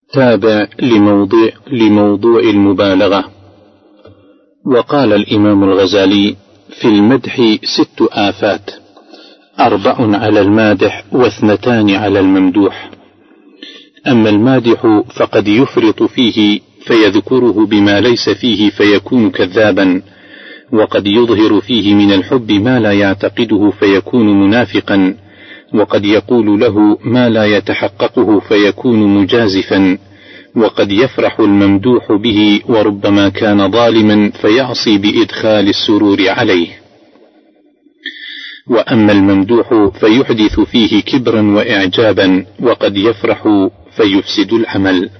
تابع لموضوع المبالغة. وقال الإمام الغزالي: في المدح 6 آفات، 4 على المادح و2 على الممدوح. أما المادح فقد يفرط فيه فيذكره بما ليس فيه فيكون كذابا، وقد يظهر فيه من الحب ما لا يعتقده فيكون منافقا، وقد يقول له ما لا يتحققه فيكون مجازفا، وقد يفرح الممدوح به وربما كان ظالما فيعصي بإدخال السرور عليه. وأما الممدوح فيحدث فيه كبرا وإعجابا، وقد يفرح فيفسد العمل.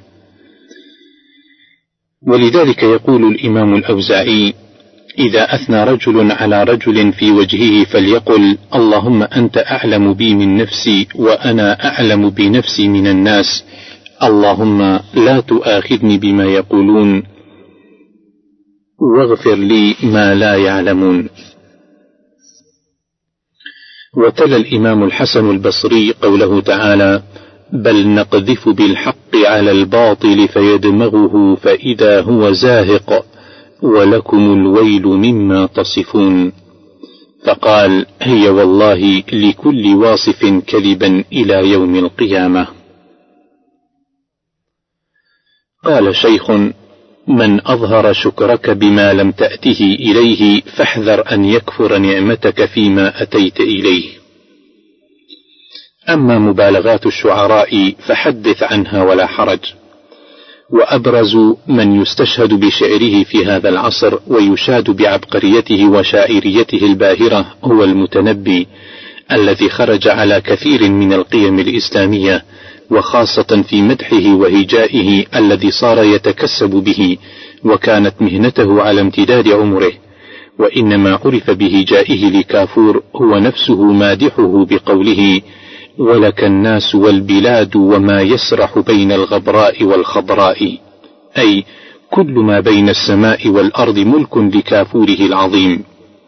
ولذلك يقول الإمام الأوزاعي: إذا أثنى رجل على رجل في وجهه فليقل: اللهم أنت أعلم بي من نفسي وأنا أعلم بنفسي من الناس، اللهم لا تؤاخذني بما يقولون واغفر لي ما لا يعلمون. وتلا الإمام الحسن البصري قوله تعالى: بل نقذف بالحق على الباطل فيدمغه فإذا هو زاهق ولكم الويل مما تصفون. فقال: هي والله لكل واصف كذبا إلى يوم القيامة. قال شيخ: من أظهر شكرك بما لم تأته إليه فاحذر أن يكفر نعمتك فيما أتيت إليه. أما مبالغات الشعراء فحدث عنها ولا حرج. وأبرز من يستشهد بشعره في هذا العصر ويشاد بعبقريته وشاعريته الباهرة هو المتنبي، الذي خرج على كثير من القيم الإسلامية، وخاصة في مدحه وهجائه الذي صار يتكسب به، وكانت مهنته على امتداد عمره. وإنما عرف بهجائه لكافور هو نفسه مادحه بقوله: ولك الناس والبلاد وما يسرح بين الغبراء والخضراء، أي كل ما بين السماء والأرض ملك لكافوره العظيم.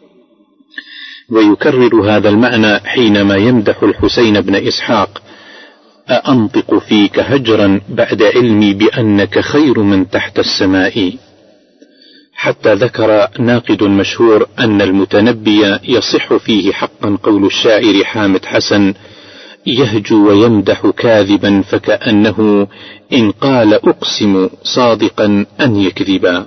ويكرر هذا المعنى حينما يمدح الحسين بن إسحاق: أأنطق فيك هجرا بعد علمي بأنك خير من تحت السماء. حتى ذكر ناقد مشهور أن المتنبي يصح فيه حقا قول الشاعر حامد حسن: يهجو ويمدح كاذبا فكأنه إن قال أقسم صادقا أن يكذبا.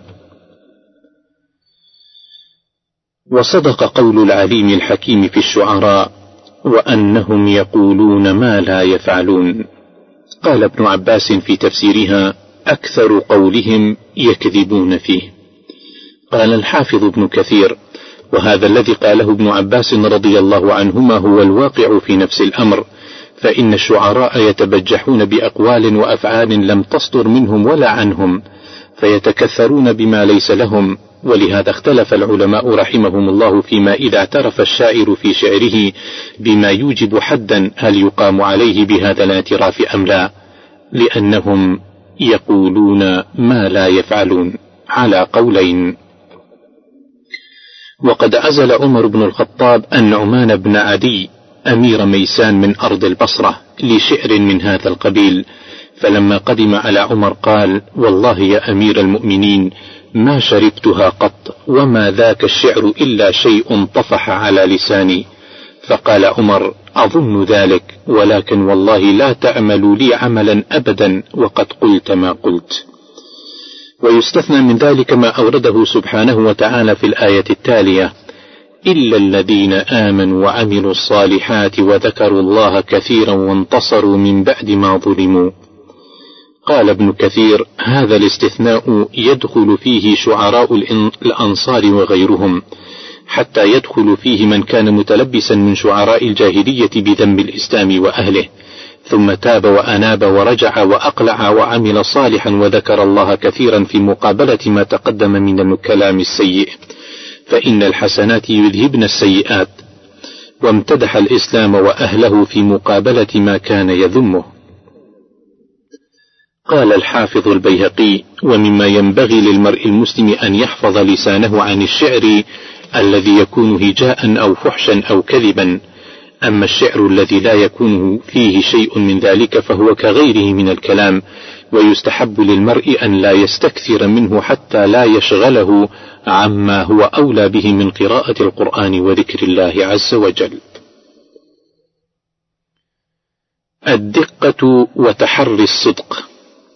وصدق قول العليم الحكيم في الشعراء: وأنهم يقولون ما لا يفعلون. قال ابن عباس في تفسيرها: أكثر قولهم يكذبون فيه. قال الحافظ ابن كثير: وهذا الذي قاله ابن عباس رضي الله عنهما هو الواقع في نفس الأمر، فإن الشعراء يتبجحون بأقوال وأفعال لم تصدر منهم ولا عنهم، فيتكثرون بما ليس لهم. ولهذا اختلف العلماء رحمهم الله فيما إذا اعترف الشاعر في شعره بما يوجب حدا هل يقام عليه بهذا الاعتراف أم لا، لأنهم يقولون ما لا يفعلون على قولين. وقد عزل عمر بن الخطاب النعمان بن عدي أمير ميسان من أرض البصرة لشعر من هذا القبيل، فلما قدم على عمر قال: والله يا أمير المؤمنين ما شربتها قط، وما ذاك الشعر إلا شيء طفح على لساني. فقال عمر: أظن ذلك، ولكن والله لا تعمل لي عملا أبدا وقد قلت ما قلت. ويستثنى من ذلك ما أورده سبحانه وتعالى في الآية التالية: إلا الذين آمنوا وعملوا الصالحات وذكروا الله كثيرا وانتصروا من بعد ما ظلموا. قال ابن كثير: هذا الاستثناء يدخل فيه شعراء الأنصار وغيرهم، حتى يدخل فيه من كان متلبسا من شعراء الجاهلية بذنب الإسلام وأهله، ثم تاب وأناب ورجع وأقلع وعمل صالحا وذكر الله كثيرا في مقابلة ما تقدم من الكلام السيء، فإن الحسنات يذهبن السيئات. وامتدح الإسلام وأهله في مقابلة ما كان يذمه. قال الحافظ البيهقي: ومما ينبغي للمرء المسلم أن يحفظ لسانه عن الشعر الذي يكون هجاء أو فحشا أو كذبا، أما الشعر الذي لا يكون فيه شيء من ذلك فهو كغيره من الكلام، ويستحب للمرء أن لا يستكثر منه حتى لا يشغله عما هو أولى به من قراءة القرآن وذكر الله عز وجل. الدقة وتحري الصدق.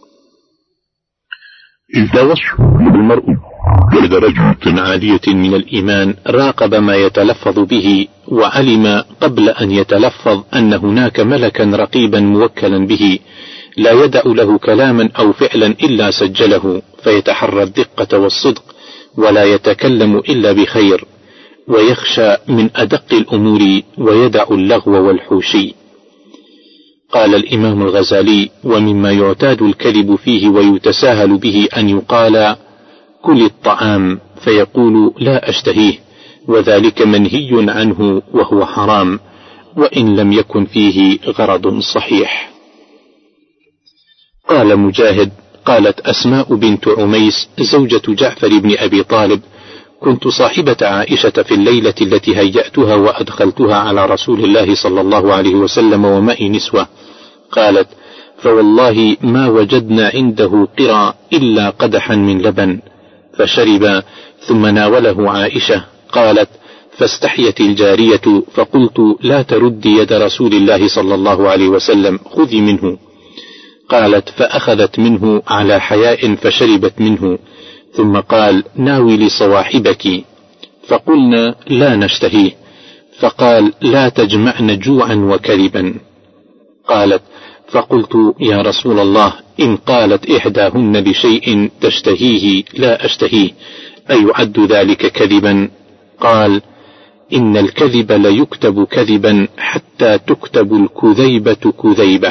إذا وصف المرء بدرجة عالية من الإيمان راقب ما يتلفظ به، وعلم قبل أن يتلفظ أن هناك ملكا رقيبا موكلا به لا يدع له كلاما أو فعلا إلا سجله، فيتحرى الدقة والصدق ولا يتكلم إلا بخير، ويخشى من أدق الأمور ويدع اللغو والحوشي. قال الإمام الغزالي: ومما يعتاد الكذب فيه ويتساهل به أن يقال كل الطعام فيقول لا أشتهيه، وذلك منهي عنه وهو حرام، وإن لم يكن فيه غرض صحيح. قال مجاهد: قالت أسماء بنت عميس زوجة جعفر بن أبي طالب: كنت صاحبة عائشة في الليلة التي هيأتها وأدخلتها على رسول الله صلى الله عليه وسلم ومعي نسوة. قالت: فوالله ما وجدنا عنده قرى إلا قدحا من لبن، فشرب ثم ناوله عائشة. قالت: فاستحيت الجارية فقلت: لا ترد يد رسول الله صلى الله عليه وسلم، خذي منه. قالت: فأخذت منه على حياء فشربت منه، ثم قال: ناولي صواحبك، فقلنا: لا نشتهيه. فقال: لا تجمعن جوعا وكذبا. قالت: فقلت: يا رسول الله، إن قالت إحداهن بشيء تشتهيه لا أشتهيه أيعد ذلك كذبا؟ قال: إن الكذب ليكتب كذبا حتى تكتب الكذيبة كذيبة.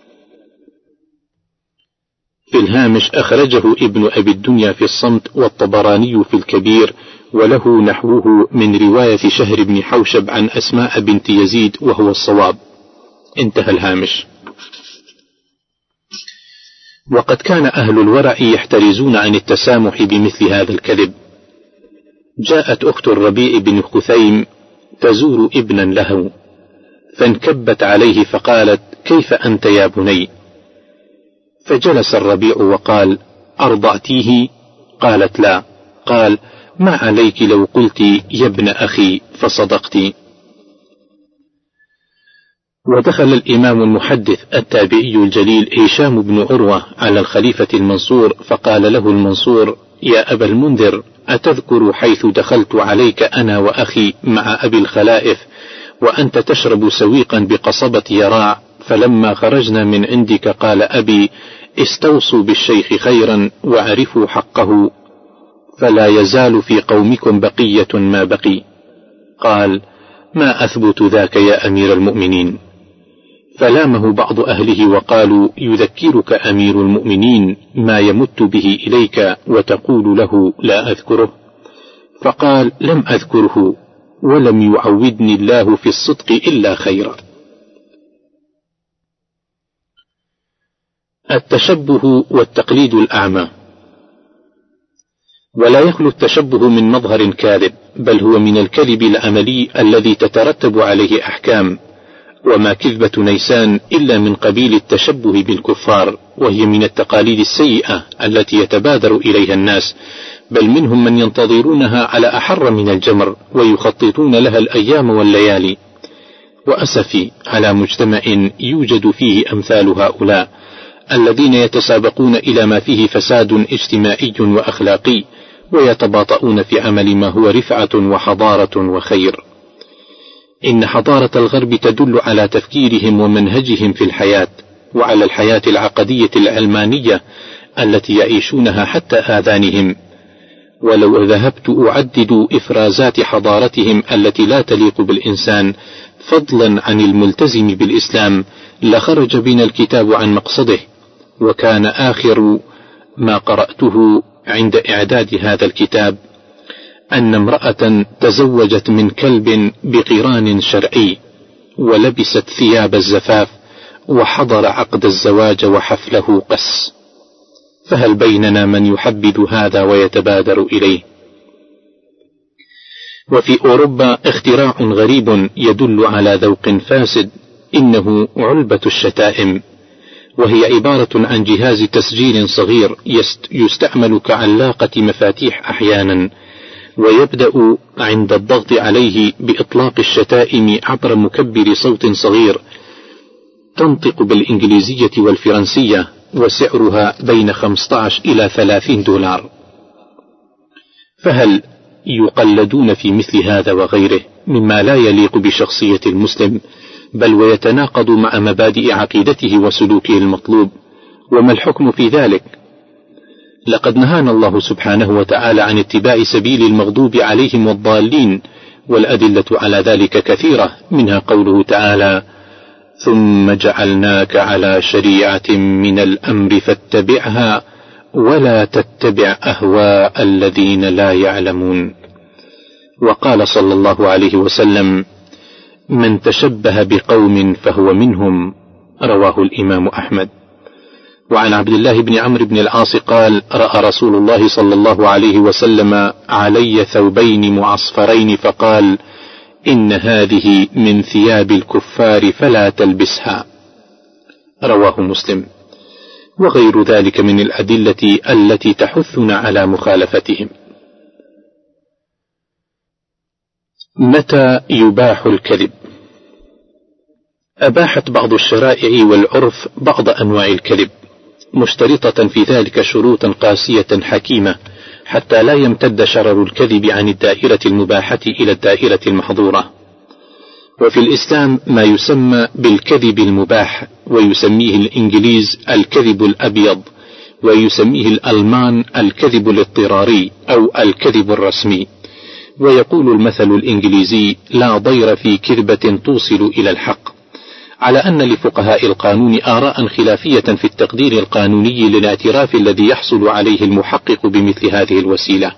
في الهامش: أخرجه ابن أبي الدنيا في الصمت، والطبراني في الكبير، وله نحوه من رواية شهر بن حوشب عن أسماء بنت يزيد، وهو الصواب. انتهى الهامش. وقد كان أهل الورع يحترزون عن التسامح بمثل هذا الكذب. جاءت أخت الربيع بن خثيم تزور ابنا له، فانكبت عليه فقالت: كيف أنت يا بني؟ فجلس الربيع وقال: أرضعتيه؟ قالت: لا. قال: ما عليك لو قلت يا ابن أخي فصدقت. ودخل الإمام المحدث التابعي الجليل هشام بن عروة على الخليفة المنصور، فقال له المنصور: يا أبا المنذر، أتذكر حيث دخلت عليك أنا وأخي مع أبي الخلائف وأنت تشرب سويقا بقصبة يراع، فلما خرجنا من عندك قال أبي: استوصوا بالشيخ خيرا وعرفوا حقه، فلا يزال في قومكم بقية ما بقي. قال: ما أثبت ذاك يا أمير المؤمنين. فلامه بعض أهله وقالوا: يذكرك أمير المؤمنين ما يمت به إليك وتقول له لا أذكره. فقال: لم أذكره، ولم يعودني الله في الصدق إلا خيرا. التشبه والتقليد الأعمى. ولا يخلو التشبه من مظهر كاذب، بل هو من الكذب العملي الذي تترتب عليه أحكام. وما كذبة نيسان إلا من قبيل التشبه بالكفار، وهي من التقاليد السيئة التي يتبادر إليها الناس، بل منهم من ينتظرونها على أحر من الجمر ويخططون لها الأيام والليالي. وأسفي على مجتمع يوجد فيه أمثال هؤلاء الذين يتسابقون إلى ما فيه فساد اجتماعي وأخلاقي، ويتباطؤون في عمل ما هو رفعة وحضارة وخير. إن حضارة الغرب تدل على تفكيرهم ومنهجهم في الحياة، وعلى الحياة العقدية العلمانية التي يعيشونها حتى آذانهم. ولو ذهبت أعدد إفرازات حضارتهم التي لا تليق بالإنسان فضلا عن الملتزم بالإسلام لخرج بنا الكتاب عن مقصده. وكان آخر ما قرأته عند إعداد هذا الكتاب أن امرأة تزوجت من كلب بقران شرعي، ولبست ثياب الزفاف، وحضر عقد الزواج وحفله قس. فهل بيننا من يحبذ هذا ويتبادر إليه؟ وفي أوروبا اختراع غريب يدل على ذوق فاسد، إنه علبة الشتائم، وهي عبارة عن جهاز تسجيل صغير يستعمل كعلاقة مفاتيح أحيانا، ويبدأ عند الضغط عليه بإطلاق الشتائم عبر مكبر صوت صغير، تنطق بالإنجليزية والفرنسية، وسعرها بين 15 إلى 30 دولار. فهل يقلدون في مثل هذا وغيره مما لا يليق بشخصية المسلم، بل ويتناقض مع مبادئ عقيدته وسلوكه المطلوب؟ وما الحكم في ذلك؟ لقد نهانا الله سبحانه وتعالى عن اتباع سبيل المغضوب عليهم والضالين، والأدلة على ذلك كثيرة، منها قوله تعالى: ثم جعلناك على شريعة من الأمر فاتبعها ولا تتبع أهواء الذين لا يعلمون. وقال صلى الله عليه وسلم: من تشبه بقوم فهو منهم، رواه الإمام أحمد. وعن عبد الله بن عمرو بن العاص قال: رأى رسول الله صلى الله عليه وسلم علي ثوبين معصفرين فقال: إن هذه من ثياب الكفار فلا تلبسها، رواه مسلم. وغير ذلك من الأدلة التي تحثنا على مخالفتهم. متى يباح الكذب؟ أباحت بعض الشرائع والعرف بعض أنواع الكذب، مشترطة في ذلك شروطا قاسية حكيمة، حتى لا يمتد شرر الكذب عن الدائرة المباحة إلى الدائرة المحظورة. وفي الإسلام ما يسمى بالكذب المباح، ويسميه الإنجليز الكذب الأبيض، ويسميه الألمان الكذب الاضطراري أو الكذب الرسمي. ويقول المثل الإنجليزي: لا ضير في كذبة توصل إلى الحق، على أن لفقهاء القانون آراء خلافية في التقدير القانوني للاعتراف الذي يحصل عليه المحقق بمثل هذه الوسيلة.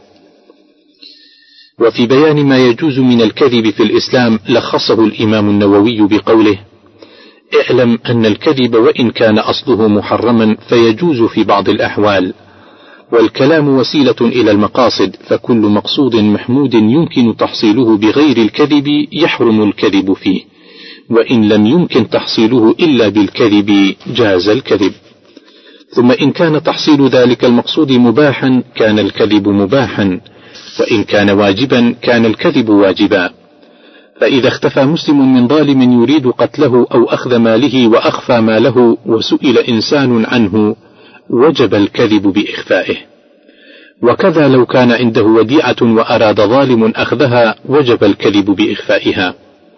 وفي بيان ما يجوز من الكذب في الإسلام لخصه الإمام النووي بقوله: اعلم أن الكذب وإن كان أصله محرما فيجوز في بعض الأحوال، والكلام وسيلة إلى المقاصد، فكل مقصود محمود يمكن تحصيله بغير الكذب يحرم الكذب فيه، وإن لم يمكن تحصيله إلا بالكذب جاز الكذب. ثم إن كان تحصيل ذلك المقصود مباحا كان الكذب مباحا، وإن كان واجبا كان الكذب واجبا. فإذا اختفى مسلم من ظالم يريد قتله أو أخذ ماله وأخفى ماله وسئل إنسان عنه وجب الكذب بإخفائه، وكذا لو كان عنده وديعة وأراد ظالم أخذها وجب الكذب بإخفائها.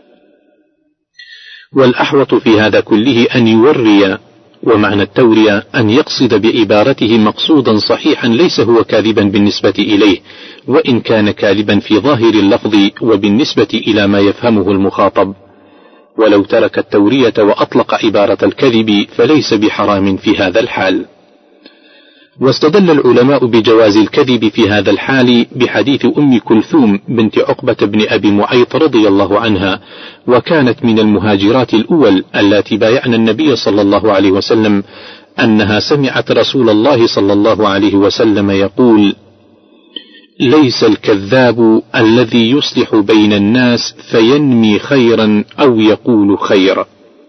والأحوط في هذا كله أن يوري، ومعنى التورية أن يقصد بعبارته مقصودا صحيحا ليس هو كاذبا بالنسبة إليه، وإن كان كاذبا في ظاهر اللفظ وبالنسبة إلى ما يفهمه المخاطب. ولو ترك التورية وأطلق عبارة الكذب فليس بحرام في هذا الحال. واستدل العلماء بجواز الكذب في هذا الحال بحديث أم كلثوم بنت عقبة بن أبي معيط رضي الله عنها، وكانت من المهاجرات الأول التي بايعن النبي صلى الله عليه وسلم، أنها سمعت رسول الله صلى الله عليه وسلم يقول: ليس الكذاب الذي يصلح بين الناس فينمي خيرا أو يقول خير.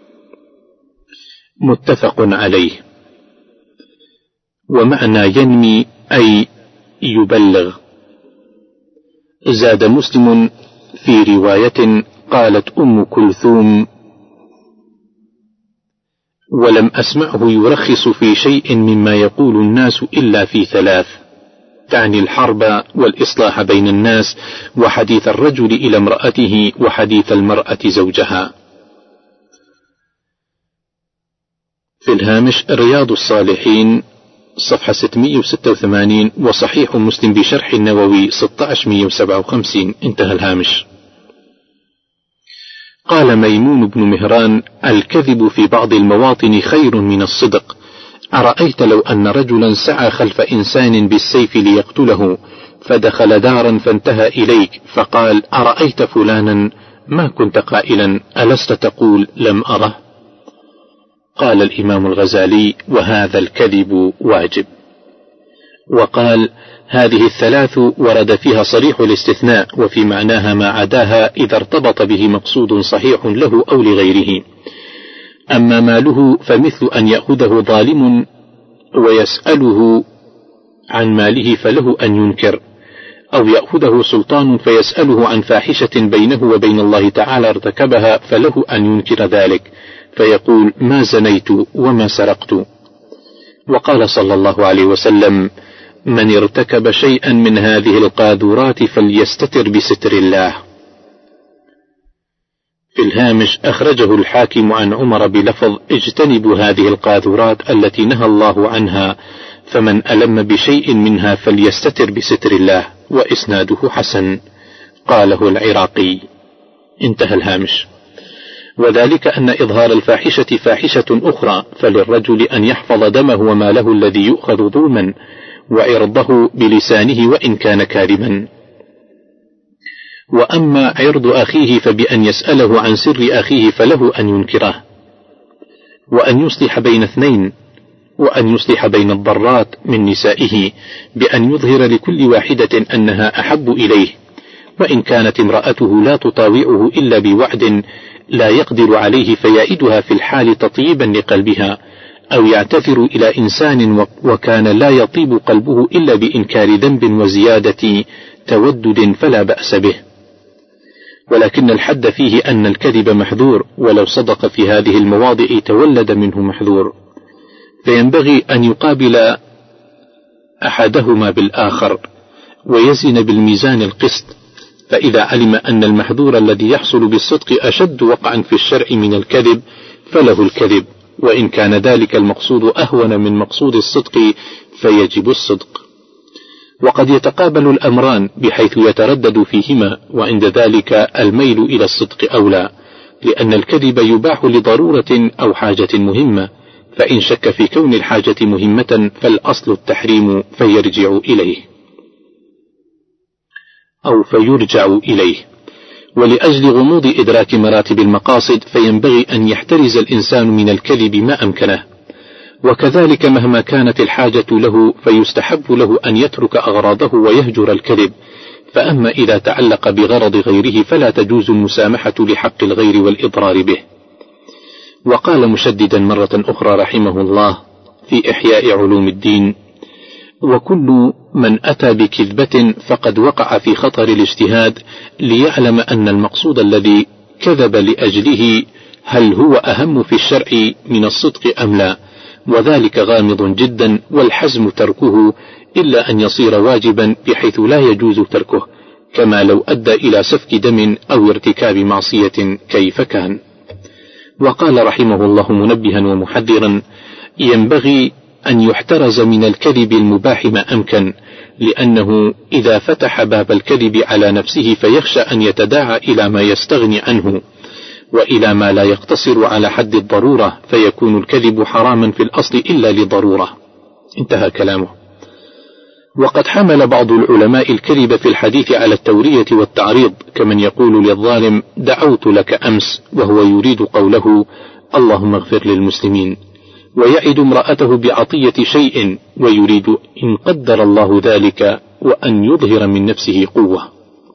متفق عليه. ومعنى ينمي أي يبلغ. زاد مسلم في رواية قالت أم كلثوم: ولم أسمعه يرخص في شيء مما يقول الناس إلا في ثلاث، تعني الحرب والإصلاح بين الناس، وحديث الرجل إلى امرأته، وحديث المرأة زوجها. في الهامش: رياض الصالحين صفحة 686، وصحيح مسلم بشرح النووي 1657. انتهى الهامش. قال ميمون بن مهران: الكذب في بعض المواطن خير من الصدق. أرأيت لو أن رجلا سعى خلف إنسان بالسيف ليقتله، فدخل دارا فانتهى إليك فقال: أرأيت فلانا؟ ما كنت قائلا ألست تقول لم أره؟ قال الإمام الغزالي: وهذا الكذب واجب. وقال: هذه الثلاث ورد فيها صريح الاستثناء، وفي معناها ما عداها إذا ارتبط به مقصود صحيح له أو لغيره. أما ماله فمثل أن يأخذه ظالم ويسأله عن ماله فله أن ينكر، أو يأخذه سلطان فيسأله عن فاحشة بينه وبين الله تعالى ارتكبها فله أن ينكر ذلك، فيقول: ما زنيت وما سرقت. وقال صلى الله عليه وسلم: من ارتكب شيئا من هذه القاذورات فليستتر بستر الله. في الهامش: أخرجه الحاكم عن عمر بلفظ: اجتنبوا هذه القاذورات التي نهى الله عنها، فمن ألم بشيء منها فليستتر بستر الله، وإسناده حسن. قاله العراقي. انتهى الهامش. وذلك أن إظهار الفاحشة فاحشة أخرى، فللرجل أن يحفظ دمه وماله الذي يؤخذ ظلما، وعرضه بلسانه وإن كان كاذبا. وأما عرض أخيه فبأن يسأله عن سر أخيه فله أن ينكره، وأن يصلح بين اثنين، وأن يصلح بين الضرات من نسائه بأن يظهر لكل واحدة أنها أحب إليه، وإن كانت امرأته لا تطاوعه إلا بوعد لا يقدر عليه فيعيدها في الحال تطيبا لقلبها، أو يعتذر إلى إنسان وكان لا يطيب قلبه إلا بإنكار ذنب وزيادة تودد فلا بأس به. ولكن الحد فيه أن الكذب محذور، ولو صدق في هذه المواضع تولد منه محذور، فينبغي أن يقابل أحدهما بالآخر ويزن بالميزان القسط، فإذا علم أن المحذور الذي يحصل بالصدق أشد وقعا في الشرع من الكذب فله الكذب، وإن كان ذلك المقصود أهون من مقصود الصدق فيجب الصدق. وقد يتقابل الأمران بحيث يتردد فيهما، وعند ذلك الميل إلى الصدق أولى، لأن الكذب يباح لضرورة أو حاجة مهمة، فإن شك في كون الحاجة مهمة فالأصل التحريم فيرجع إليه. ولأجل غموض إدراك مراتب المقاصد فينبغي أن يحترز الإنسان من الكذب ما أمكنه، وكذلك مهما كانت الحاجة له فيستحب له أن يترك أغراضه ويهجر الكذب، فأما إذا تعلق بغرض غيره فلا تجوز المسامحة لحق الغير والإضرار به. وقال مشددا مرة أخرى رحمه الله في إحياء علوم الدين: وكل من أتى بكذبة فقد وقع في خطر الاجتهاد ليعلم أن المقصود الذي كذب لأجله هل هو أهم في الشرع من الصدق أم لا، وذلك غامض جدا، والحزم تركه إلا أن يصير واجبا بحيث لا يجوز تركه، كما لو أدى إلى سفك دم أو ارتكاب معصية كيف كان. وقال رحمه الله منبها ومحذرا: ينبغي أن يحترز من الكذب المباح ما أمكن، لأنه إذا فتح باب الكذب على نفسه فيخشى أن يتداعى إلى ما يستغني عنه، وإلى ما لا يقتصر على حد الضرورة، فيكون الكذب حراما في الأصل إلا لضرورة. انتهى كلامه. وقد حمل بعض العلماء الكذب في الحديث على التورية والتعريض، كمن يقول للظالم: دعوت لك أمس، وهو يريد قوله: اللهم اغفر للمسلمين، ويعد امرأته بعطية شيء ويريد إن قدر الله ذلك وأن يظهر من نفسه قوة.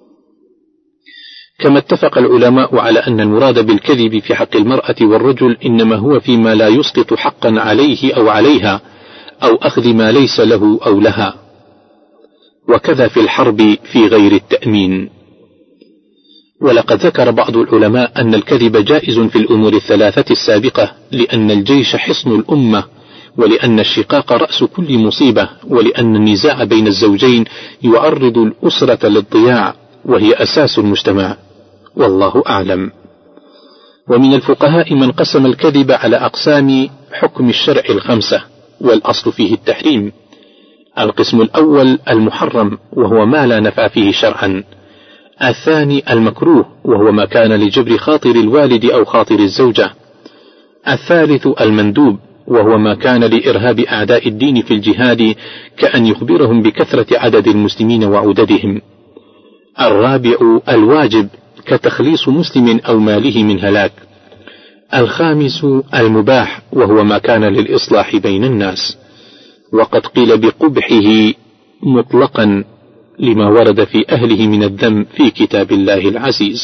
كما اتفق العلماء على أن المراد بالكذب في حق المرأة والرجل إنما هو فيما لا يسقط حقا عليه أو عليها، أو أخذ ما ليس له أو لها، وكذا في الحرب في غير التأمين. ولقد ذكر بعض العلماء أن الكذب جائز في الأمور الثلاثة السابقة، لأن الجيش حصن الأمة، ولأن الشقاق رأس كل مصيبة، ولأن النزاع بين الزوجين يعرض الأسرة للضياع وهي أساس المجتمع، والله أعلم. ومن الفقهاء من قسم الكذب على أقسام حكم الشرع الخمسة، والأصل فيه التحريم. القسم الأول المحرم، وهو ما لا نفع فيه شرعا. الثاني المكروه، وهو ما كان لجبر خاطر الوالد أو خاطر الزوجة. الثالث المندوب، وهو ما كان لإرهاب أعداء الدين في الجهاد، كأن يخبرهم بكثرة عدد المسلمين وعددهم. الرابع الواجب، كتخليص مسلم أو ماله من هلاك. الخامس المباح، وهو ما كان للإصلاح بين الناس. وقد قيل بقبحه مطلقا لما ورد في أهله من الذم في كتاب الله العزيز.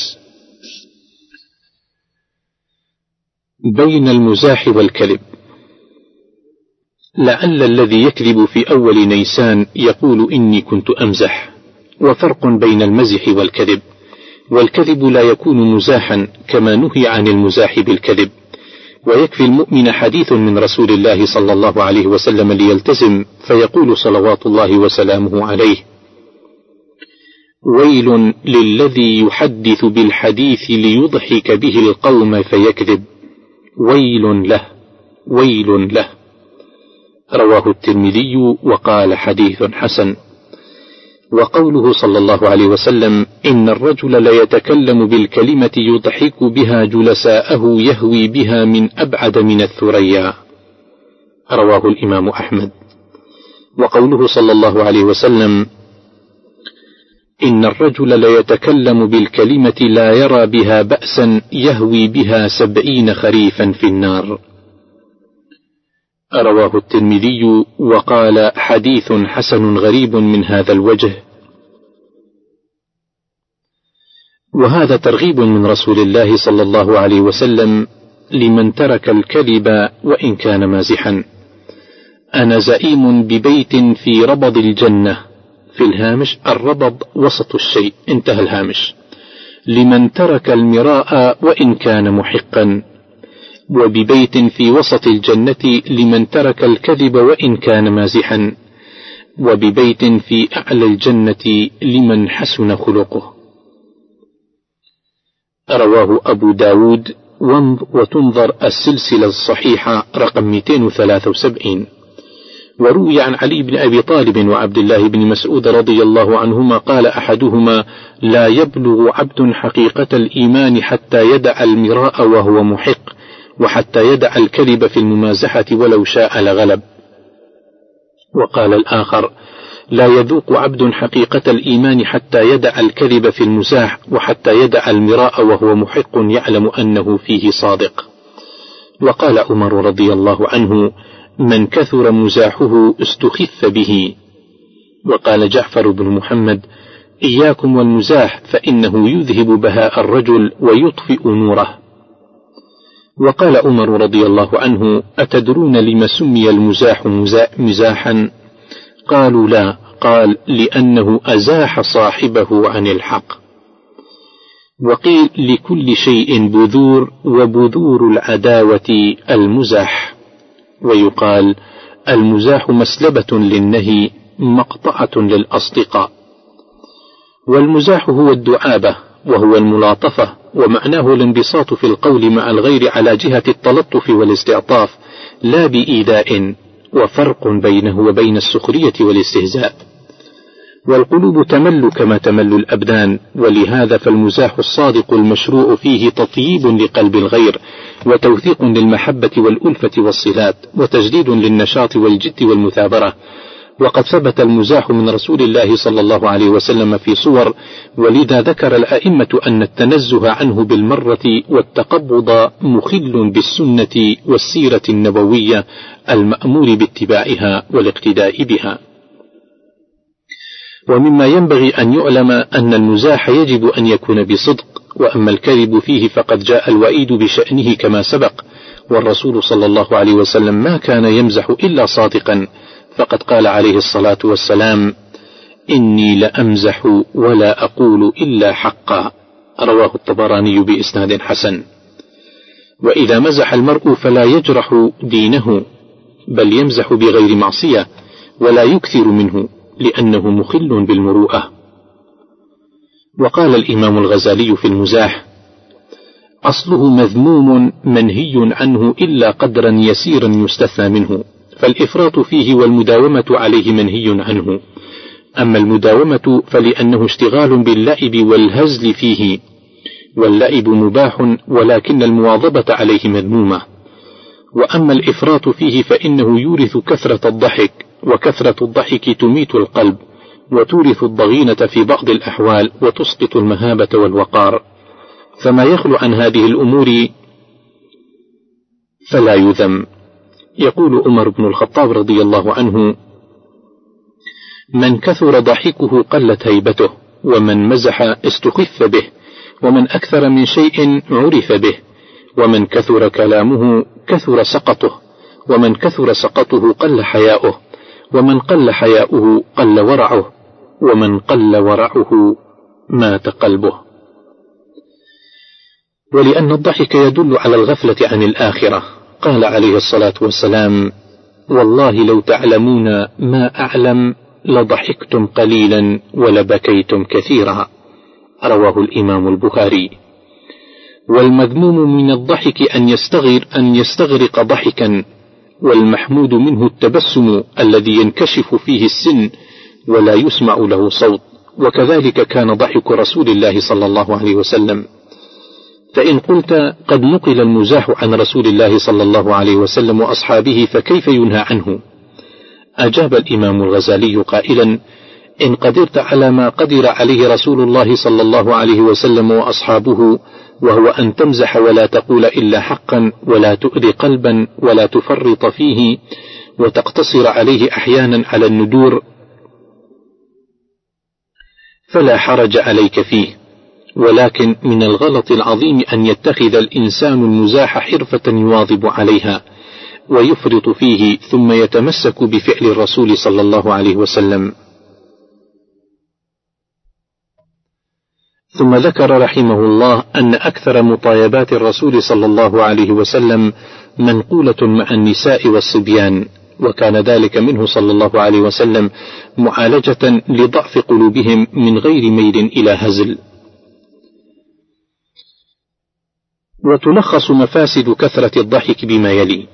بين المزاح والكذب. لعل الذي يكذب في أول نيسان يقول إني كنت أمزح، وفرق بين المزح والكذب، والكذب لا يكون مزاحا كما نهي عن المزاح بالكذب. ويكفي المؤمن حديث من رسول الله صلى الله عليه وسلم ليلتزم، فيقول صلوات الله وسلامه عليه: ويل للذي يحدث بالحديث ليضحك به القوم فيكذب، ويل له ويل له. رواه الترمذي وقال حديث حسن. وقوله صلى الله عليه وسلم: إن الرجل ليتكلم بالكلمة يضحك بها جلساءه يهوي بها من أبعد من الثريا. رواه الإمام أحمد. وقوله صلى الله عليه وسلم: إن الرجل ليتكلم بالكلمة لا يرى بها بأسا يهوي بها 70 خريفا في النار. رواه الترمذي وقال حديث حسن غريب من هذا الوجه. وهذا ترغيب من رسول الله صلى الله عليه وسلم لمن ترك الكذب وإن كان مازحا. أنا زعيم ببيت في ربض الجنة، في الهامش الربض وسط الشيء، انتهى الهامش، لمن ترك المراء وإن كان محقا، وببيت في وسط الجنة لمن ترك الكذب وإن كان مازحا، وببيت في أعلى الجنة لمن حسن خلقه. رواه أبو داود وتنظر السلسلة الصحيحة رقم 273. وروي عن علي بن أبي طالب وعبد الله بن مسعود رضي الله عنهما قال أحدهما: لا يبلغ عبد حقيقة الإيمان حتى يدع المراء وهو محق، وحتى يدع الكذب في الممازحة ولو شاء لغلب. وقال الآخر: لا يذوق عبد حقيقة الإيمان حتى يدع الكذب في المزاح، وحتى يدع المراء وهو محق يعلم أنه فيه صادق. وقال عمر رضي الله عنه: من كثر مزاحه استخف به. وقال جعفر بن محمد: إياكم والمزاح فإنه يذهب بهاء الرجل ويطفئ نوره. وقال عمر رضي الله عنه: أتدرون لما سمي المزاح مزاحا؟ قالوا لا. قال: لأنه أزاح صاحبه عن الحق. وقيل: لكل شيء بذور، وبذور العداوة المزاح. ويقال: المزاح مسلبة للنهي، مقطعة للأصدقاء. والمزاح هو الدعابة، وهو الملاطفة، ومعناه الانبساط في القول مع الغير على جهة التلطف والاستعطاف، لا بإيذاء، وفرق بينه وبين السخرية والاستهزاء. والقلوب تمل كما تمل الأبدان، ولهذا فالمزاح الصادق المشروع فيه تطييب لقلب الغير، وتوثيق للمحبة والألفة والصلات، وتجديد للنشاط والجد والمثابرة. وقد ثبت المزاح من رسول الله صلى الله عليه وسلم في صور، ولذا ذكر الأئمة أن التنزه عنه بالمرة والتقبض مخل بالسنة والسيرة النبوية المأمور باتباعها والاقتداء بها. ومما ينبغي أن يعلم أن المزاح يجب أن يكون بصدق، وأما الكذب فيه فقد جاء الوعيد بشأنه كما سبق، والرسول صلى الله عليه وسلم ما كان يمزح إلا صادقا، فقد قال عليه الصلاة والسلام: إني لأمزح ولا أقول إلا حقا. رواه الطبراني بإسناد حسن. وإذا مزح المرء فلا يجرح دينه، بل يمزح بغير معصية، ولا يكثر منه، لأنه مخل بالمروءة. وقال الإمام الغزالي في المزاح: أصله مذموم منهي عنه إلا قدرا يسيرا يستثنى منه، فالإفراط فيه والمداومة عليه منهي عنه. أما المداومة فلأنه اشتغال باللعب والهزل فيه، واللعب مباح ولكن المواظبة عليه مذمومة. وأما الإفراط فيه فإنه يورث كثرة الضحك، وكثرة الضحك تميت القلب، وتورث الضغينة في بعض الأحوال، وتسقط المهابة والوقار. فما يخلو عن هذه الأمور فلا يذم. يقول عمر بن الخطاب رضي الله عنه: من كثر ضحكه قلت هيبته، ومن مزح استخف به، ومن أكثر من شيء عرف به، ومن كثر كلامه كثر سقطه، ومن كثر سقطه قل حياؤه، ومن قل حياؤه قل ورعه، ومن قل ورعه مات قلبه. ولأن الضحك يدل على الغفلة عن الآخرة، قال عليه الصلاة والسلام: والله لو تعلمون ما أعلم لضحكتم قليلا ولبكيتم كثيرا. رواه الإمام البخاري. والمذموم من الضحك أن يستغرق ضحكا، والمحمود منه التبسم الذي ينكشف فيه السن ولا يسمع له صوت، وكذلك كان ضحك رسول الله صلى الله عليه وسلم. فإن قلت قد نقل المزاح عن رسول الله صلى الله عليه وسلم وأصحابه فكيف ينهى عنه؟ أجاب الإمام الغزالي قائلا: إن قدرت على ما قدر عليه رسول الله صلى الله عليه وسلم وأصحابه، وهو أن تمزح ولا تقول إلا حقا، ولا تؤذي قلبا، ولا تفرط فيه، وتقتصر عليه أحيانا على الندور، فلا حرج عليك فيه. ولكن من الغلط العظيم أن يتخذ الإنسان المزاح حرفة يواظب عليها ويفرط فيه، ثم يتمسك بفعل الرسول صلى الله عليه وسلم. ثم ذكر رحمه الله أن أكثر مطايبات الرسول صلى الله عليه وسلم منقولة مع النساء والصبيان، وكان ذلك منه صلى الله عليه وسلم معالجة لضعف قلوبهم من غير ميل إلى هزل. وتلخص مفاسد كثرة الضحك بما يلي: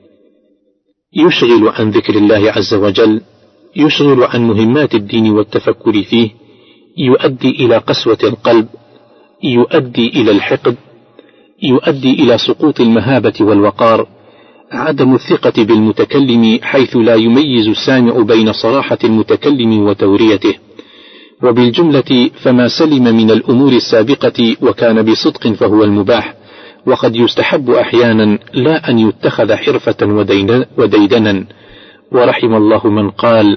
يشغل عن ذكر الله عز وجل، يشغل عن مهمات الدين والتفكر فيه، يؤدي إلى قسوة القلب، يؤدي إلى الحقد، يؤدي إلى سقوط المهابة والوقار، عدم الثقة بالمتكلم حيث لا يميز السامع بين صراحة المتكلم وتوريته. وبالجملة فما سلم من الأمور السابقة وكان بصدق فهو المباح، وقد يستحب أحيانا لا أن يتخذ حرفة وديدنا. ورحم الله من قال: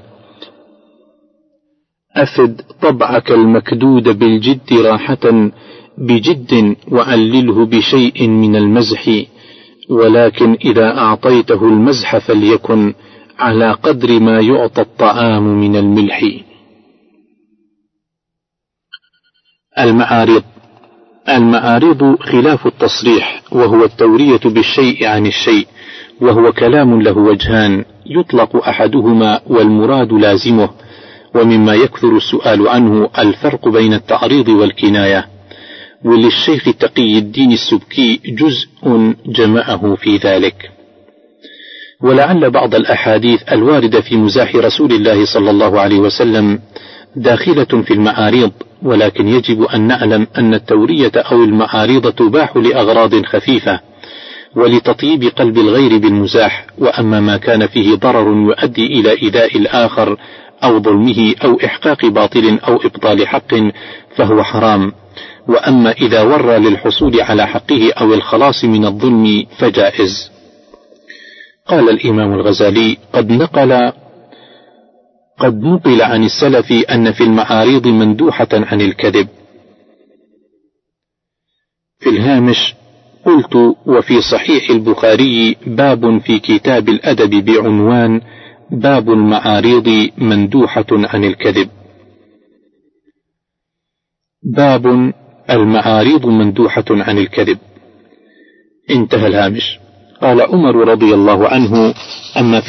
أفد طبعك المكدود بالجد راحة بجد، وعلله بشيء من المزح، ولكن إذا أعطيته المزح فليكن على قدر ما يعطى الطعام من الملح. المعارض خلاف التصريح، وهو التورية بالشيء عن الشيء، وهو كلام له وجهان، يطلق أحدهما والمراد لازمه. ومما يكثر السؤال عنه الفرق بين التعريض والكناية. وللشيخ تقي الدين السبكي جزء جمعه في ذلك. ولعل بعض الأحاديث الواردة في مزاح رسول الله صلى الله عليه وسلم داخلة في المعاريض، ولكن يجب أن نعلم أن التورية أو المعاريض تباح لأغراض خفيفة ولتطيب قلب الغير بالمزاح. وأما ما كان فيه ضرر يؤدي إلى إيذاء الآخر أو ظلمه أو إحقاق باطل أو إبطال حق فهو حرام. وأما إذا ور للحصول على حقه أو الخلاص من الظلم فجائز. قال الإمام الغزالي: قد نقل عن السلف أن في المعاريض مندوحة عن الكذب. في الهامش قلت: وفي صحيح البخاري باب في كتاب الأدب بعنوان باب المعاريض مندوحة عن الكذب. باب المعاريض مندوحة عن الكذب. انتهى الهامش. قال عمر رضي الله عنه: أما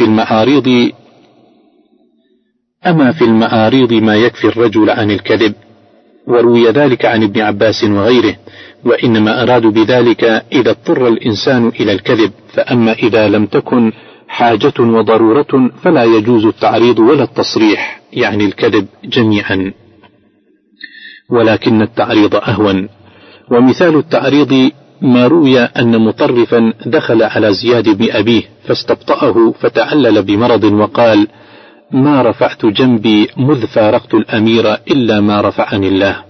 في المعاريض ما يكفي الرجل عن الكذب. وروي ذلك عن ابن عباس وغيره، وإنما أرادوا بذلك إذا اضطر الإنسان إلى الكذب، فأما إذا لم تكن حاجة وضرورة فلا يجوز التعريض ولا التصريح، يعني الكذب جميعا، ولكن التعريض أهون. ومثال التعريض ما روي أن مطرفا دخل على زياد بن أبيه فاستبطأه فتعلل بمرض وقال: ما رفعت جنبي مذ فارقت الأمير إلا ما رفعني الله.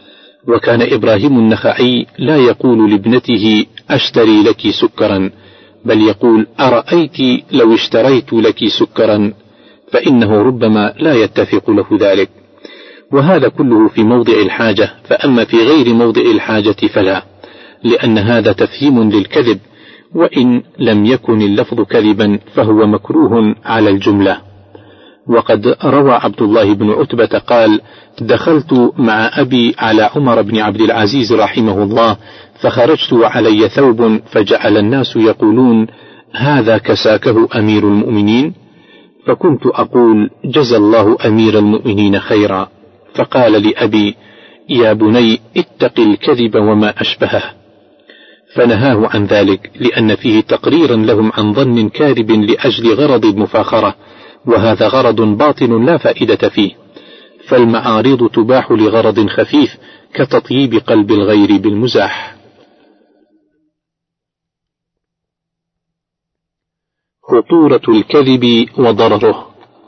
وكان إبراهيم النخعي لا يقول لابنته: أشتري لك سكرا، بل يقول: أرأيت لو اشتريت لك سكرا، فإنه ربما لا يتفق له ذلك. وهذا كله في موضع الحاجة، فأما في غير موضع الحاجة فلا، لأن هذا تفهيم للكذب، وإن لم يكن اللفظ كذبا فهو مكروه على الجملة. وقد روى عبد الله بن عتبة قال: دخلت مع أبي على عمر بن عبد العزيز رحمه الله، فخرجت وعلي ثوب، فجعل الناس يقولون: هذا كساكه أمير المؤمنين؟ فكنت أقول: جزى الله أمير المؤمنين خيرا. فقال لأبي: يا بني اتق الكذب وما أشبهه، فنهاه عن ذلك، لأن فيه تقريرا لهم عن ظن كاذب لأجل غرض المفاخرة، وهذا غرض باطل لا فائدة فيه. فالمعارض تباح لغرض خفيف كتطييب قلب الغير بالمزاح. خطورة الكذب وضرره.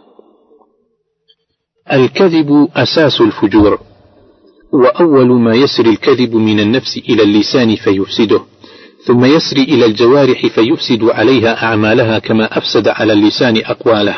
الكذب أساس الفجور، وأول ما يسري الكذب من النفس إلى اللسان فيفسده، ثم يسري إلى الجوارح فيفسد عليها أعمالها كما أفسد على اللسان أقواله،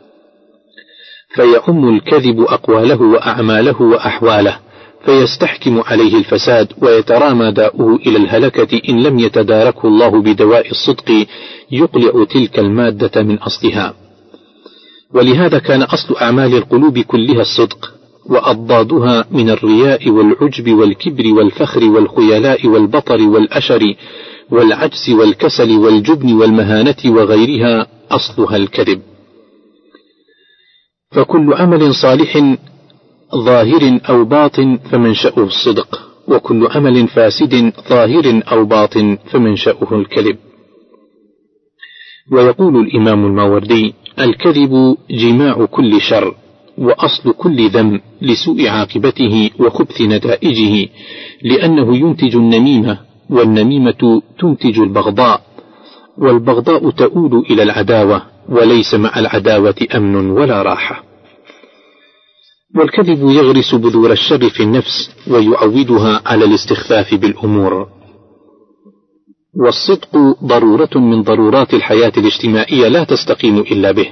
فيعم الكذب أقواله وأعماله وأحواله، فيستحكم عليه الفساد، ويترامى داؤه إلى الهلكة إن لم يتداركه الله بدواء الصدق يقلع تلك المادة من أصلها. ولهذا كان أصل أعمال القلوب كلها الصدق، وأضدادها من الرياء والعجب والكبر والفخر والخيلاء والبطر والأشر والعجز والكسل والجبن والمهانة وغيرها أصلها الكذب. فكل عمل صالح ظاهر أو باطن فمنشأه الصدق، وكل عمل فاسد ظاهر أو باطن فمنشأه الكذب. ويقول الإمام الماوردي: الكذب جماع كل شر، وأصل كل ذنب، لسوء عاقبته وخبث نتائجه، لأنه ينتج النميمة، والنميمة تنتج البغضاء، والبغضاء تؤول إلى العداوة، وليس مع العداوة أمن ولا راحة. والكذب يغرس بذور الشر في النفس، ويعودها على الاستخفاف بالأمور. والصدق ضرورة من ضرورات الحياة الاجتماعية لا تستقيم إلا به.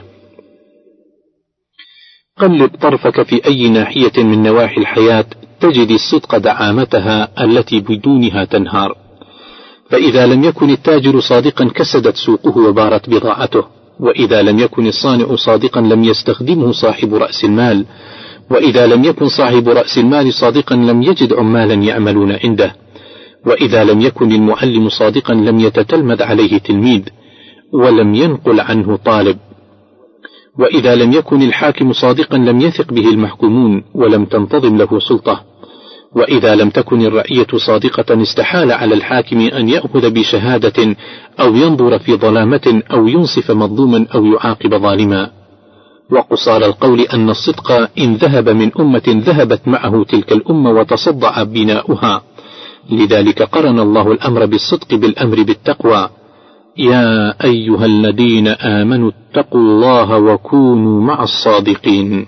قلب طرفك في أي ناحية من نواحي الحياة تجد الصدق دعامتها التي بدونها تنهار. فإذا لم يكن التاجر صادقا كسدت سوقه وبارت بضاعته، وإذا لم يكن الصانع صادقا لم يستخدمه صاحب رأس المال، وإذا لم يكن صاحب رأس المال صادقا لم يجد عمالا يعملون عنده، وإذا لم يكن المعلم صادقا لم يتتلمذ عليه تلميذ ولم ينقل عنه طالب، وإذا لم يكن الحاكم صادقا لم يثق به المحكومون ولم تنتظم له سلطة، وإذا لم تكن الرعية صادقة استحال على الحاكم أن يأخذ بشهادة أو ينظر في ظلامة أو ينصف مظلوما أو يعاقب ظالما. وقصار القول أن الصدق إن ذهب من أمة ذهبت معه تلك الأمة وتصدع بناؤها. لذلك قرن الله الأمر بالصدق بالأمر بالتقوى: يا أيها الذين آمنوا اتقوا الله وكونوا مع الصادقين.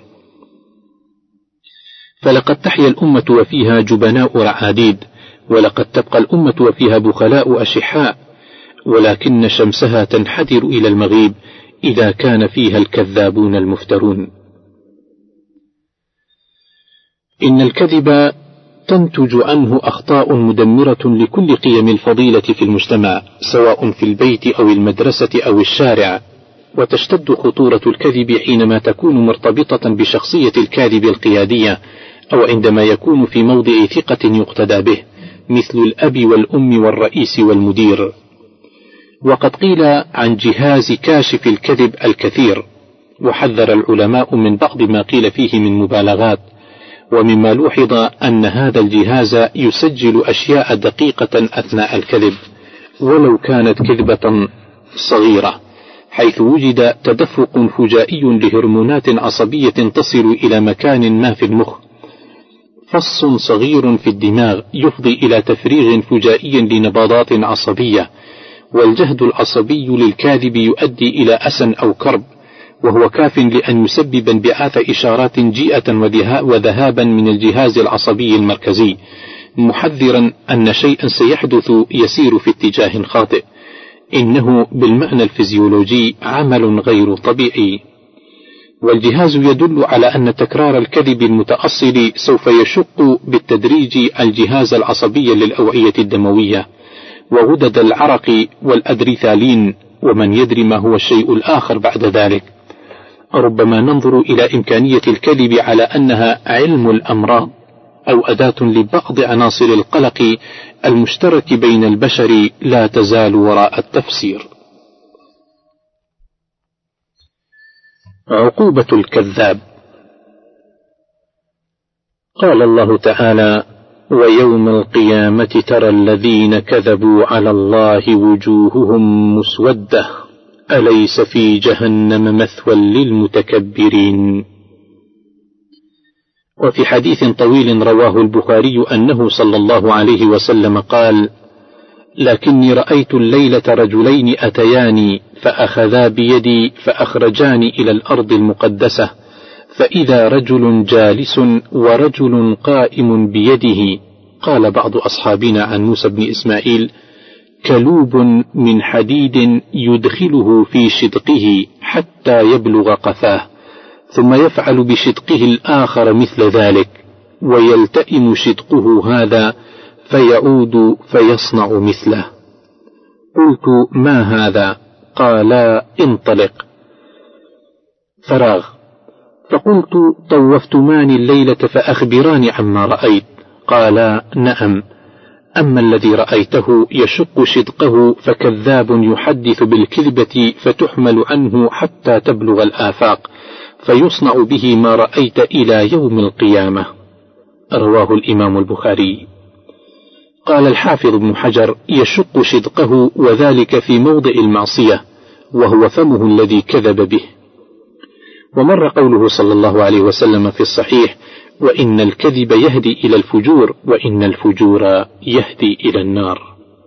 فلقد تحيا الأمة وفيها جبناء رعاديد، ولقد تبقى الأمة وفيها بخلاء أشحاء، ولكن شمسها تنحدر إلى المغيب إذا كان فيها الكذابون المفترون. إن الكذب تنتج عنه أخطاء مدمرة لكل قيم الفضيلة في المجتمع، سواء في البيت أو المدرسة أو الشارع. وتشتد خطورة الكذب حينما تكون مرتبطة بشخصية الكاذب القيادية، أو عندما يكون في موضع ثقة يقتدى به، مثل الأب والأم والرئيس والمدير. وقد قيل عن جهاز كاشف الكذب الكثير، وحذر العلماء من بعض ما قيل فيه من مبالغات. ومما لوحظ أن هذا الجهاز يسجل أشياء دقيقة أثناء الكذب، ولو كانت كذبة صغيرة، حيث وجد تدفق فجائي لهرمونات عصبية تصل إلى مكان ما في المخ، فص صغير في الدماغ يفضي إلى تفريغ فجائي لنبضات عصبية. والجهد العصبي للكاذب يؤدي إلى أسى أو كرب، وهو كاف لأن يسبب انبعاث إشارات جيئة وذهابا من الجهاز العصبي المركزي، محذرا أن شيئا سيحدث يسير في اتجاه خاطئ. إنه بالمعنى الفيزيولوجي عمل غير طبيعي. والجهاز يدل على أن تكرار الكذب المتأصل سوف يشق بالتدريج الجهاز العصبي للأوعية الدموية وغدد العرق والأدرينالين، ومن يدري ما هو الشيء الآخر بعد ذلك. ربما ننظر إلى إمكانية الكذب على أنها علم الأمراض أو أداة لبعض عناصر القلق المشترك بين البشر لا تزال وراء التفسير. عقوبة الكذاب. قال الله تعالى: ويوم القيامة ترى الذين كذبوا على الله وجوههم مسودة أليس في جهنم مثوى للمتكبرين. وفي حديث طويل رواه البخاري أنه صلى الله عليه وسلم قال: لكني رأيت الليلة رجلين أتياني فأخذا بيدي فأخرجاني إلى الأرض المقدسة، فإذا رجل جالس ورجل قائم بيده. قال بعض أصحابنا عن موسى بن إسماعيل: كلوب من حديد يدخله في شدقه حتى يبلغ قفاه، ثم يفعل بشدقه الآخر مثل ذلك، ويلتئم شدقه هذا فيعود فيصنع مثله. قلت: ما هذا؟ قالا: انطلق. فراغ. فقلت: طوفتماني الليلة فأخبراني عما رأيت. قالا: نعم، أما الذي رأيته يشق شدقه فكذاب يحدث بالكذبة فتحمل عنه حتى تبلغ الآفاق، فيصنع به ما رأيت إلى يوم القيامة. رواه الإمام البخاري. قال الحافظ ابن حجر: يشق شدقه وذلك في موضع المعصية، وهو فمه الذي كذب به. ومر قوله صلى الله عليه وسلم في الصحيح: وإن الكذب يهدي إلى الفجور، وإن الفجور يهدي إلى النار.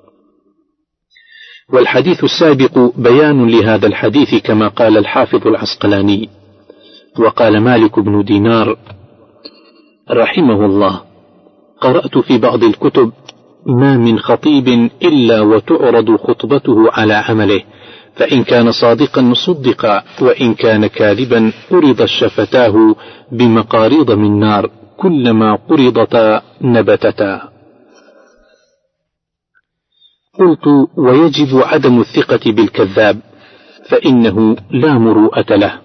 والحديث السابق بيان لهذا الحديث كما قال الحافظ العسقلاني. وقال مالك بن دينار رحمه الله: قرأت في بعض الكتب: ما من خطيب إلا وتعرض خطبته على عمله، فإن كان صادقا صدق، وإن كان كاذبا قرضت شفتاه بمقاريض من نار، كلما قرضتا نبتتا. قلت: ويجب عدم الثقة بالكذاب، فإنه لا مروءة له.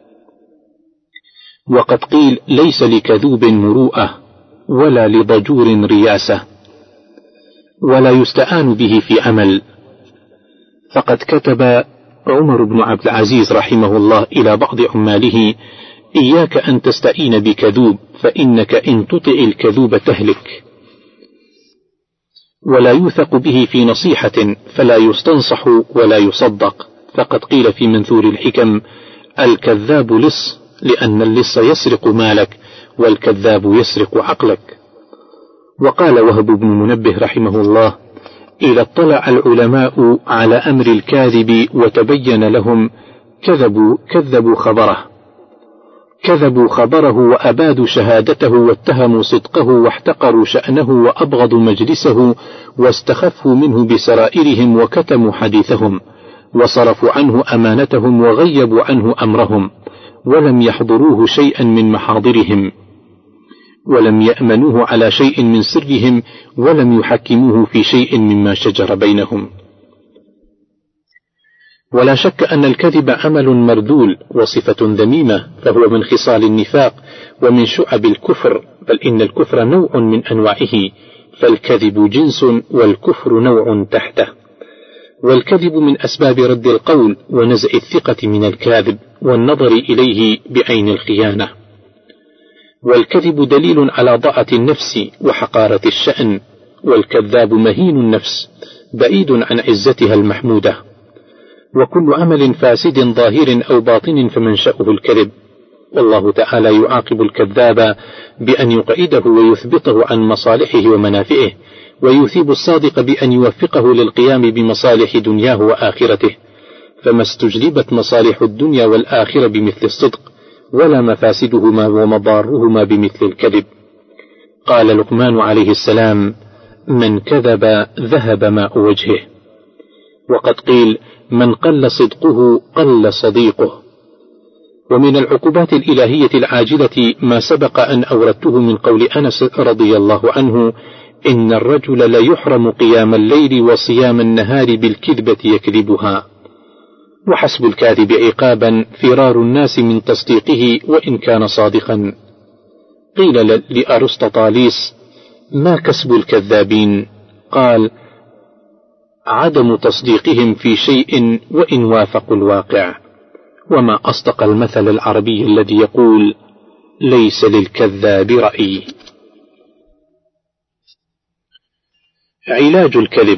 وقد قيل: ليس لكذوب مروءة ولا لضجور رياسة، ولا يستعان به في عمل. فقد كتب عمر بن عبد العزيز رحمه الله إلى بعض عماله: إياك أن تستعين بكذوب، فإنك إن تطع الكذوب تهلك. ولا يوثق به في نصيحة، فلا يستنصح ولا يصدق. فقد قيل في منثور الحكم: الكذاب لص، لأن اللص يسرق مالك، والكذاب يسرق عقلك. وقال وهب بن منبه رحمه الله: إذا اطلع العلماء على أمر الكاذب وتبين لهم كذبوا خبره وأبادوا شهادته، واتهموا صدقه، واحتقروا شأنه، وأبغضوا مجلسه، واستخفوا منه بسرائرهم، وكتموا حديثهم، وصرفوا عنه أمانتهم، وغيبوا عنه أمرهم، ولم يحضروه شيئا من محاضرهم، ولم يأمنوه على شيء من سرهم، ولم يحكموه في شيء مما شجر بينهم. ولا شك أن الكذب عمل مردول وصفة ذميمة، فهو من خصال النفاق ومن شعب الكفر، بل إن الكفر نوع من أنواعه، فالكذب جنس والكفر نوع تحته. والكذب من أسباب رد القول ونزع الثقة من الكاذب والنظر إليه بعين الخيانة. والكذب دليل على ضعة النفس وحقارة الشأن، والكذاب مهين النفس بعيد عن عزتها المحمودة. وكل عمل فاسد ظاهر أو باطن فمنشأه الكذب، والله تعالى يعاقب الكذاب بأن يقعده ويثبطه عن مصالحه ومنافعه، ويثيب الصادق بأن يوفقه للقيام بمصالح دنياه وآخرته، فما استجلبت مصالح الدنيا والآخرة بمثل الصدق، ولا مفاسدهما ومضارهما بمثل الكذب. قال لقمان عليه السلام: من كذب ذهب ماء وجهه. وقد قيل من قل صدقه قل صديقه. ومن العقوبات الإلهية العاجلة ما سبق أن أوردته من قول أنس رضي الله عنه: إن الرجل ليحرم قيام الليل وصيام النهار بالكذبة يكذبها. وحسب الكاذب عقابا فرار الناس من تصديقه وإن كان صادقا. قيل لأرسطاطاليس: ما كسب الكذابين؟ قال: عدم تصديقهم في شيء وإن وافقوا الواقع. وما أصدق المثل العربي الذي يقول: ليس للكذاب رأي. علاج الكذب.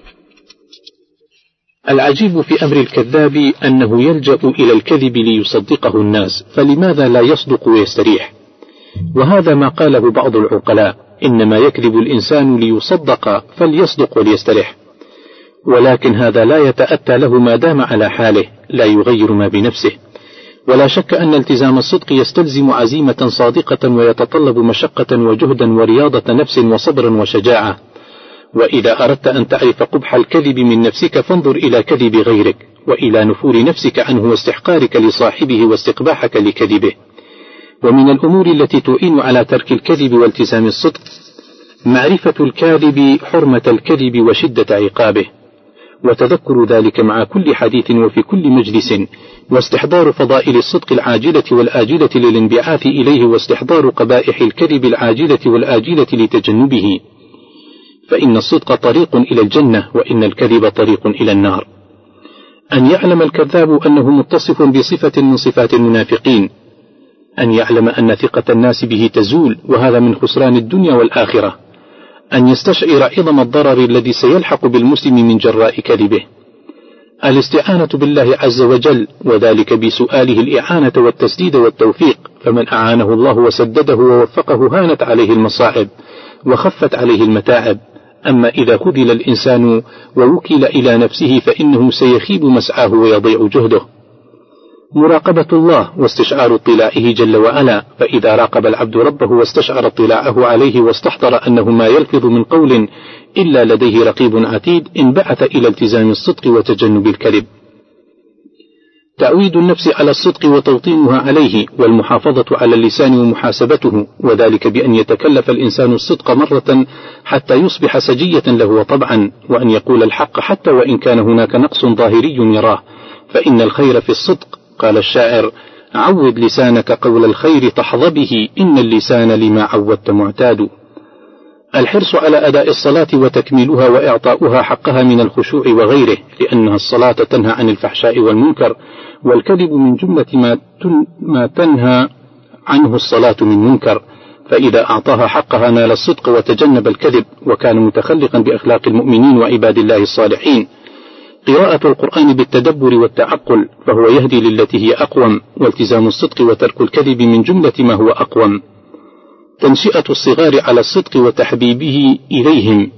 العجيب في أمر الكذاب أنه يلجأ إلى الكذب ليصدقه الناس، فلماذا لا يصدق ويستريح؟ وهذا ما قاله بعض العقلاء: إنما يكذب الإنسان ليصدق فليصدق وليستريح. ولكن هذا لا يتأتى له ما دام على حاله، لا يغير ما بنفسه. ولا شك أن التزام الصدق يستلزم عزيمة صادقة ويتطلب مشقة وجهدا ورياضة نفس وصبر وشجاعة. وإذا أردت أن تعرف قبح الكذب من نفسك فانظر إلى كذب غيرك، وإلى نفور نفسك عنه واستحقارك لصاحبه واستقباحك لكذبه. ومن الأمور التي تعين على ترك الكذب والتزام الصدق معرفة الكاذب حرمة الكذب وشدة عقابه، وتذكر ذلك مع كل حديث وفي كل مجلس، واستحضار فضائل الصدق العاجلة والآجلة للانبعاث إليه، واستحضار قبائح الكذب العاجلة والآجلة لتجنبه. فإن الصدق طريق إلى الجنة، وإن الكذب طريق إلى النار. أن يعلم الكذاب أنه متصف بصفة من صفات المنافقين، أن يعلم أن ثقة الناس به تزول، وهذا من خسران الدنيا والآخرة. أن يستشعر عظم الضرر الذي سيلحق بالمسلم من جراء كذبه. الاستعانة بالله عز وجل، وذلك بسؤاله الإعانة والتسديد والتوفيق، فمن أعانه الله وسدده ووفقه هانت عليه المصاعب وخفت عليه المتاعب. أما إذا خذل الإنسان ووكل إلى نفسه فإنه سيخيب مسعاه ويضيع جهده. مراقبة الله واستشعار اطلاعه جل وعلا، فإذا راقب العبد ربه واستشعر اطلاعه عليه واستحضر أنه ما يلفظ من قول إلا لديه رقيب عتيد انبعث إلى التزام الصدق وتجنب الكذب. تعويد النفس على الصدق وتوطينها عليه، والمحافظة على اللسان ومحاسبته، وذلك بأن يتكلف الإنسان الصدق مرة حتى يصبح سجية له طبعا، وأن يقول الحق حتى وإن كان هناك نقص ظاهري يراه، فإن الخير في الصدق. قال الشاعر: عود لسانك قول الخير تحظى به، إن اللسان لما عودت معتاد. الحرص على أداء الصلاة وتكميلها وإعطاؤها حقها من الخشوع وغيره، لأنها الصلاة تنهى عن الفحشاء والمنكر، والكذب من جملة ما تنهى عنه الصلاة من منكر، فإذا أعطاها حقها نال الصدق وتجنب الكذب، وكان متخلقا بأخلاق المؤمنين وعباد الله الصالحين. قراءة القرآن بالتدبر والتعقل، فهو يهدي للتي هي أقوم، والتزام الصدق وترك الكذب من جملة ما هو أقوم. تنشئة الصغار على الصدق وتحبيبه إليهم،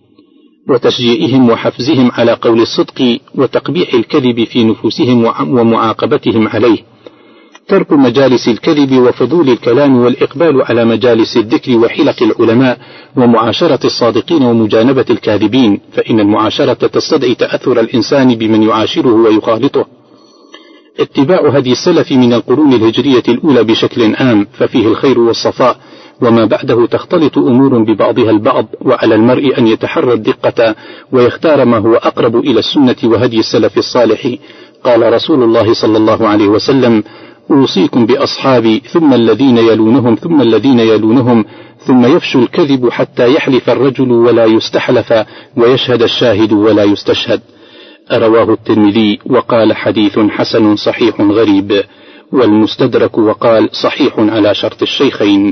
وتشجيعهم وحفزهم على قول الصدق، وتقبيح الكذب في نفوسهم ومعاقبتهم عليه. ترك مجالس الكذب وفضول الكلام، والإقبال على مجالس الذكر وحلق العلماء، ومعاشرة الصادقين ومجانبة الكاذبين، فإن المعاشرة تستدعي تأثر الإنسان بمن يعاشره ويخالطه. اتباع هدي السلف من القرون الهجرية الأولى بشكل عام، ففيه الخير والصفاء، وما بعده تختلط أمور ببعضها البعض، وعلى المرء أن يتحرى الدقة ويختار ما هو أقرب إلى السنة وهدي السلف الصالح. قال رسول الله صلى الله عليه وسلم: أوصيكم بأصحابي ثم الذين يلونهم ثم الذين يلونهم، ثم يفشو الكذب حتى يحلف الرجل ولا يستحلف، ويشهد الشاهد ولا يستشهد. رواه الترمذي وقال: حديث حسن صحيح غريب، والمستدرك وقال: صحيح على شرط الشيخين.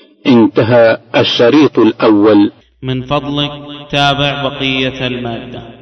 انتهى الشريط الأول. من فضلك تابع بقية المادة.